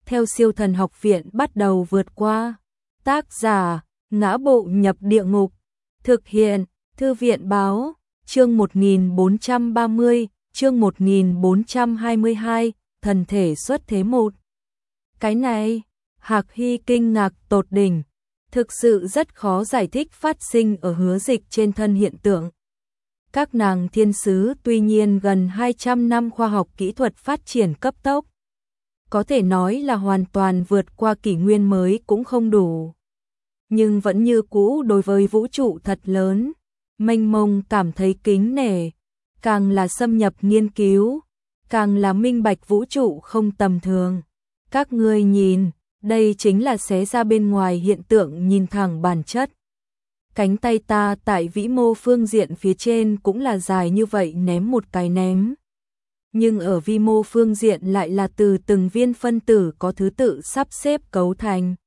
theo siêu thần học viện bắt đầu vượt qua. Tác giả, Ngã Bộ Nhập Địa Ngục. Thực hiện, Thư viện Báo, chương 1430, chương 1422, thần thể xuất thế 1. Cái này, Hạc Hy kinh ngạc tột đỉnh, thực sự rất khó giải thích phát sinh ở Hứa Dịch trên thân hiện tượng. Các nàng thiên sứ tuy nhiên gần 200 năm khoa học kỹ thuật phát triển cấp tốc, có thể nói là hoàn toàn vượt qua kỷ nguyên mới cũng không đủ. Nhưng vẫn như cũ đối với vũ trụ thật lớn, mênh mông cảm thấy kính nể, càng là xâm nhập nghiên cứu, càng là minh bạch vũ trụ không tầm thường. Các ngươi nhìn, đây chính là xé ra bên ngoài hiện tượng nhìn thẳng bản chất. Cánh tay ta tại vĩ mô phương diện phía trên cũng là dài như vậy ném một cái ném. Nhưng ở vi mô phương diện lại là từ từng viên phân tử có thứ tự sắp xếp cấu thành.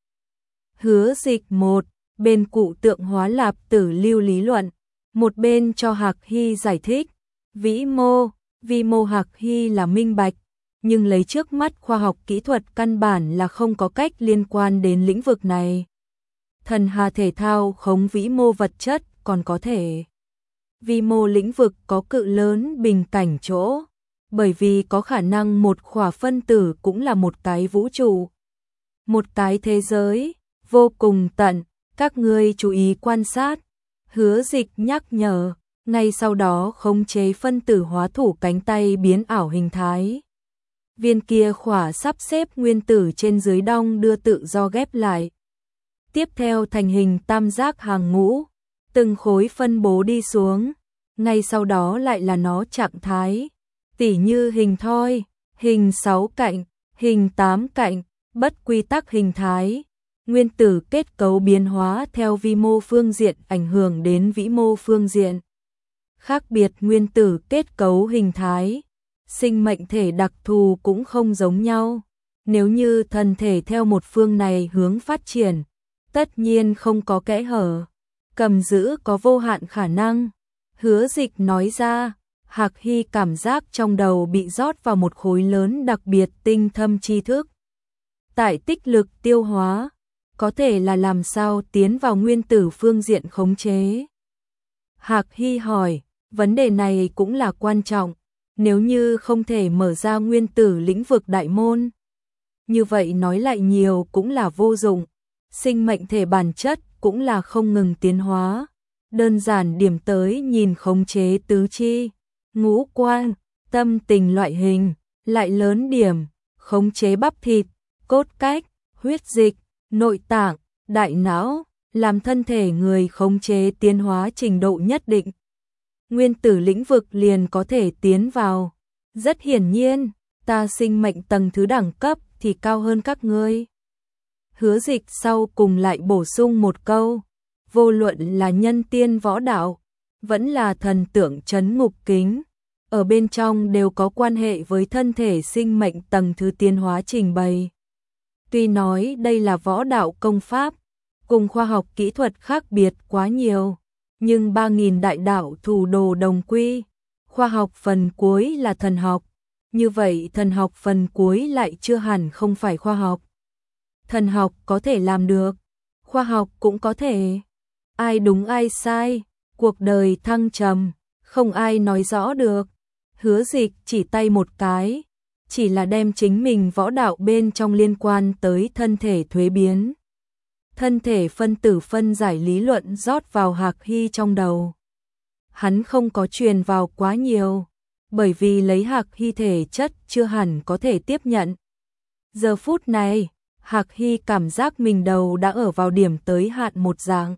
Hứa Dịch một bên cụ tượng hóa lạp tử lưu lý luận, một bên cho Hạc Hy giải thích. Vĩ mô, vi mô Hạc Hy là minh bạch, nhưng lấy trước mắt khoa học kỹ thuật căn bản là không có cách liên quan đến lĩnh vực này. Thần hà thể thao khống vĩ mô vật chất còn có thể. Vi mô lĩnh vực có cự lớn bình cảnh chỗ, bởi vì có khả năng một khỏa phân tử cũng là một cái vũ trụ, một cái thế giới, vô cùng tận, các ngươi chú ý quan sát. Hứa Dịch nhắc nhở, ngay sau đó khống chế phân tử hóa thủ cánh tay biến ảo hình thái. Viên kia khỏa sắp xếp nguyên tử trên dưới đong đưa tự do ghép lại. Tiếp theo thành hình tam giác hàng ngũ, từng khối phân bố đi xuống, ngay sau đó lại là nó trạng thái, tỉ như hình thoi, hình 6 cạnh, hình 8 cạnh, bất quy tắc hình thái. Nguyên tử kết cấu biến hóa theo vi mô phương diện ảnh hưởng đến vĩ mô phương diện. Khác biệt nguyên tử kết cấu hình thái, sinh mệnh thể đặc thù cũng không giống nhau. Nếu như thần thể theo một phương này hướng phát triển, tất nhiên không có kẽ hở, cầm giữ có vô hạn khả năng. Hứa Dịch nói ra, Hạc Hy cảm giác trong đầu bị rót vào một khối lớn đặc biệt tinh thâm tri thức. Tại tích lực tiêu hóa, có thể là làm sao tiến vào nguyên tử phương diện khống chế. Hạc Hy hỏi, vấn đề này cũng là quan trọng, nếu như không thể mở ra nguyên tử lĩnh vực đại môn, như vậy nói lại nhiều cũng là vô dụng, sinh mệnh thể bản chất cũng là không ngừng tiến hóa. Đơn giản điểm tới nhìn khống chế tứ chi, ngũ quan, tâm tình loại hình, lại lớn điểm, khống chế bắp thịt, cốt cách, huyết dịch, nội tạng, đại não, làm thân thể người khống chế tiến hóa trình độ nhất định. Nguyên tử lĩnh vực liền có thể tiến vào. Rất hiển nhiên, ta sinh mệnh tầng thứ đẳng cấp thì cao hơn các ngươi. Hứa Dịch sau cùng lại bổ sung một câu, vô luận là nhân tiên võ đạo, vẫn là thần tượng trấn ngục kính, ở bên trong đều có quan hệ với thân thể sinh mệnh tầng thứ tiến hóa trình bày. Tuy nói đây là võ đạo công pháp, cùng khoa học kỹ thuật khác biệt quá nhiều, nhưng 3.000 đại đạo thủ đồ đồng quy, khoa học phần cuối là thần học, như vậy thần học phần cuối lại chưa hẳn không phải khoa học. Thần học có thể làm được, khoa học cũng có thể. Ai đúng ai sai, cuộc đời thăng trầm, không ai nói rõ được. Hứa Dịch chỉ tay một cái, chỉ là đem chính mình võ đạo bên trong liên quan tới thân thể thuế biến, thân thể phân tử phân giải lý luận rót vào Hạc Hy trong đầu. Hắn không có truyền vào quá nhiều, bởi vì lấy Hạc Hy thể chất chưa hẳn có thể tiếp nhận. Giờ phút này, Hạc Hy cảm giác mình đầu đã ở vào điểm tới hạn một dạng.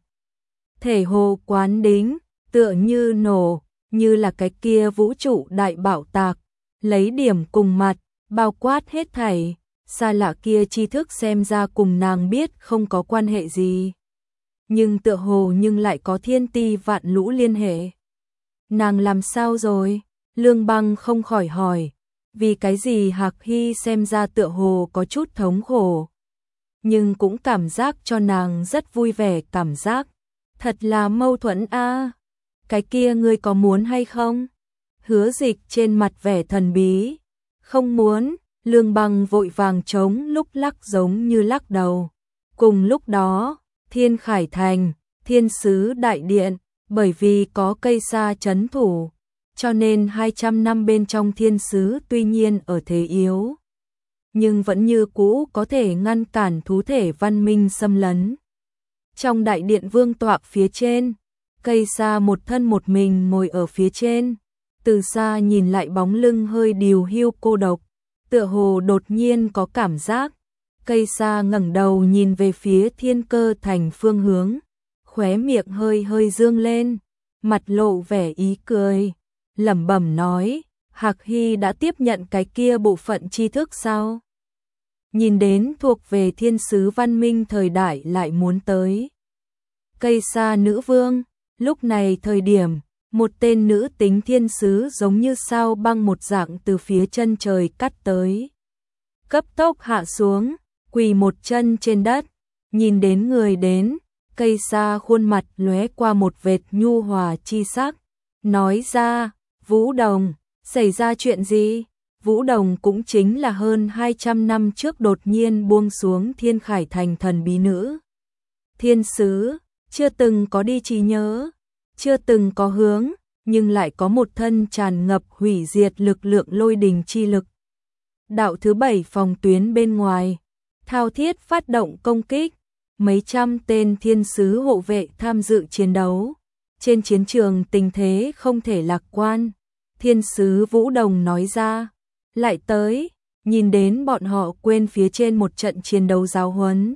Thể hồ quán đính, tựa như nổ, như là cái kia vũ trụ đại bạo tạc, lấy điểm cùng mặt, bao quát hết thảy, xa lạ kia tri thức xem ra cùng nàng biết không có quan hệ gì. Nhưng tựa hồ nhưng lại có thiên ti vạn lũ liên hệ. Nàng làm sao rồi? Lương Băng không khỏi hỏi, vì cái gì Hạc Hy xem ra tựa hồ có chút thống khổ, nhưng cũng cảm giác cho nàng rất vui vẻ cảm giác. Thật là mâu thuẫn a. Cái kia ngươi có muốn hay không? Hứa Dịch trên mặt vẻ thần bí. Không muốn, Lương Băng vội vàng chống lúc lắc giống như lắc đầu. Cùng lúc đó, Thiên Khải Thành, Thiên Sứ Đại Điện, bởi vì có cây sa trấn thủ, cho nên 200 năm bên trong Thiên Sứ tuy nhiên ở thế yếu, nhưng vẫn như cũ có thể ngăn cản thú thể văn minh xâm lấn. Trong đại điện vương tọa phía trên, cây sa một thân một mình ngồi ở phía trên, từ xa nhìn lại bóng lưng hơi điều hưu cô độc, tựa hồ đột nhiên có cảm giác. Cây sa ngẩng đầu nhìn về phía Thiên Cơ Thành phương hướng, khóe miệng hơi hơi dương lên, mặt lộ vẻ ý cười, lẩm bẩm nói, Hạc Hy đã tiếp nhận cái kia bộ phận tri thức sao? Nhìn đến thuộc về thiên sứ văn minh thời đại lại muốn tới. Cây sa nữ vương, lúc này thời điểm, một tên nữ tính thiên sứ giống như sao băng một dạng từ phía chân trời cắt tới. Cấp tốc hạ xuống, quỳ một chân trên đất, nhìn đến người đến, cây sa khuôn mặt lóe qua một vệt nhu hòa chi sắc, nói ra, Vũ Đồng, xảy ra chuyện gì? Vũ Đồng cũng chính là hơn 200 năm trước đột nhiên buông xuống Thiên Khải Thành thần bí nữ. Thiên sứ, chưa từng có đi trí nhớ, chưa từng có hướng, nhưng lại có một thân tràn ngập hủy diệt lực lượng lôi đình chi lực. Đạo thứ 7 phòng tuyến bên ngoài, thao thiết phát động công kích, mấy trăm tên thiên sứ hộ vệ tham dự chiến đấu. Trên chiến trường tình thế không thể lạc quan, thiên sứ Vũ Đồng nói ra, lại tới, nhìn đến bọn họ quên phía trên một trận chiến đấu giáo huấn.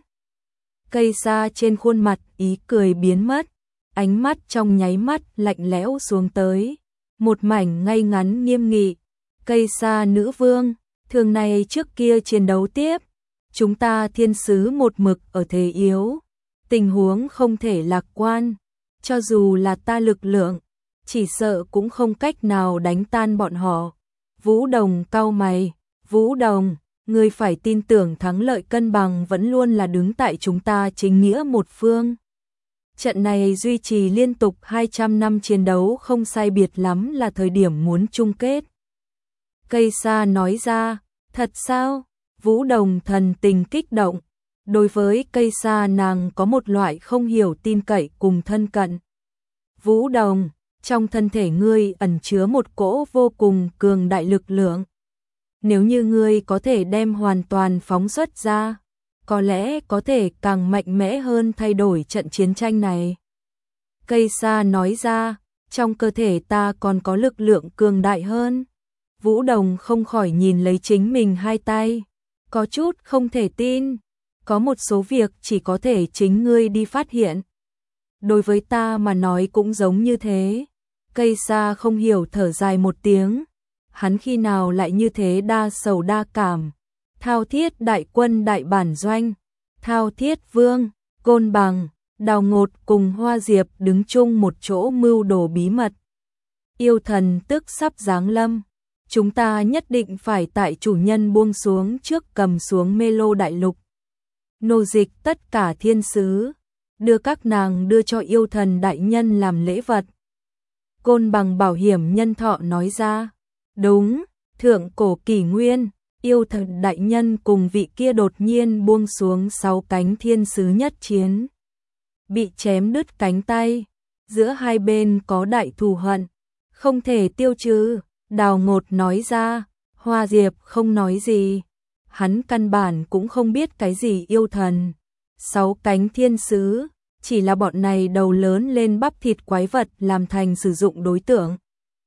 Cây sa trên khuôn mặt ý cười biến mất, ánh mắt trong nháy mắt lạnh lẽo xuống tới, một mảnh ngay ngắn nghiêm nghị. Cây sa nữ vương, thường này trước kia chiến đấu tiếp, chúng ta thiên sứ một mực ở thế yếu, tình huống không thể lạc quan, cho dù là ta lực lượng, chỉ sợ cũng không cách nào đánh tan bọn họ. Vũ Đồng cau mày, Vũ Đồng, ngươi phải tin tưởng thắng lợi cân bằng vẫn luôn là đứng tại chúng ta chính nghĩa một phương. Trận này duy trì liên tục 200 năm chiến đấu không sai biệt lắm là thời điểm muốn chung kết. Cây sa nói ra, thật sao? Vũ Đồng thần tình kích động, đối với cây sa nàng có một loại không hiểu tin cậy cùng thân cận. Vũ Đồng, trong thân thể ngươi ẩn chứa một cỗ vô cùng cường đại lực lượng. Nếu như ngươi có thể đem hoàn toàn phóng xuất ra, có lẽ có thể càng mạnh mẽ hơn thay đổi trận chiến tranh này. Cây sa nói ra, trong cơ thể ta còn có lực lượng cường đại hơn. Vũ Đồng không khỏi nhìn lấy chính mình hai tay, có chút không thể tin, có một số việc chỉ có thể chính ngươi đi phát hiện. Đối với ta mà nói cũng giống như thế. Cây sa không hiểu thở dài một tiếng, hắn khi nào lại như thế đa sầu đa cảm. Thao thiết đại quân đại bản doanh, Thao thiết vương, Côn Bằng, Đào Ngột cùng Hoa Diệp đứng chung một chỗ mưu đồ bí mật. Yêu thần tức sắp giáng lâm, chúng ta nhất định phải tại chủ nhân buông xuống trước cầm xuống Mê Lô đại lục. Nô dịch tất cả thiên sứ, đưa các nàng đưa cho yêu thần đại nhân làm lễ vật. Côn Bằng bảo hiểm nhân thọ nói ra, đúng, thượng cổ kỷ nguyên, yêu thần đại nhân cùng vị kia đột nhiên buông xuống 6 cánh thiên sứ nhất chiến. Bị chém đứt cánh tay, giữa hai bên có đại thù hận, không thể tiêu trừ. Đào Ngột nói ra, Hoa Diệp không nói gì, hắn căn bản cũng không biết cái gì yêu thần. 6 cánh thiên sứ, chỉ là bọn này đầu lớn lên bắp thịt quái vật làm thành sử dụng đối tượng.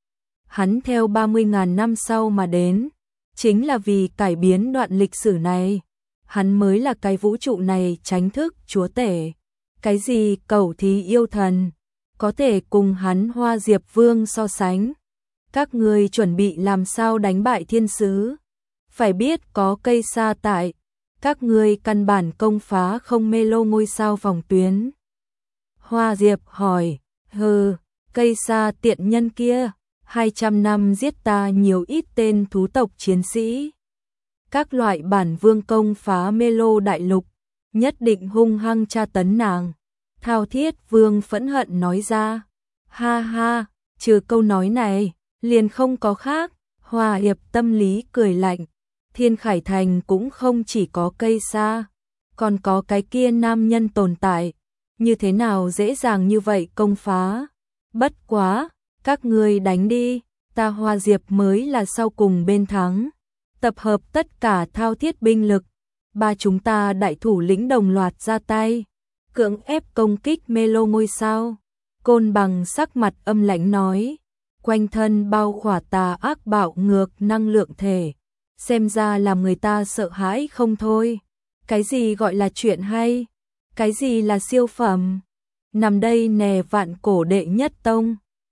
Hắn theo 30.000 năm sau mà đến, chính là vì cải biến đoạn lịch sử này. Hắn mới là cái vũ trụ này tránh thức chúa tể. Cái gì cẩu thí yêu thần, có thể cùng hắn Hoa Diệp Vương so sánh. Các ngươi chuẩn bị làm sao đánh bại thiên sứ? Phải biết có cây sa tại, các ngươi căn bản công phá không Mê Lô ngôi sao phòng tuyến. Hoa Diệp hỏi, hừ, cây sa tiện nhân kia, 200 năm giết ta nhiều ít tên thú tộc chiến sĩ. Các loại bản vương công phá Mê Lô đại lục, nhất định hung hăng tra tấn nàng. Thao thiết vương phẫn hận nói ra, ha ha, trừ câu nói này, liền không có khác. Hoa Hiệp tâm lý cười lạnh, Thiên Khải Thành cũng không chỉ có cây sa, còn có cái kia nam nhân tồn tại, như thế nào dễ dàng như vậy công phá. Bất quá, các ngươi đánh đi, ta Hoa Diệp mới là sau cùng bên thắng. Tập hợp tất cả thao thiết binh lực, ba chúng ta đại thủ lĩnh đồng loạt ra tay, cưỡng ép công kích Mê Lô ngôi sao. Côn Bằng sắc mặt âm lãnh nói, quanh thân bao khỏa tà ác bạo ngược năng lượng thể, xem ra làm người ta sợ hãi không thôi. Cái gì gọi là chuyện hay? Cái gì là siêu phẩm? Nằm đây nè vạn cổ đệ nhất tông.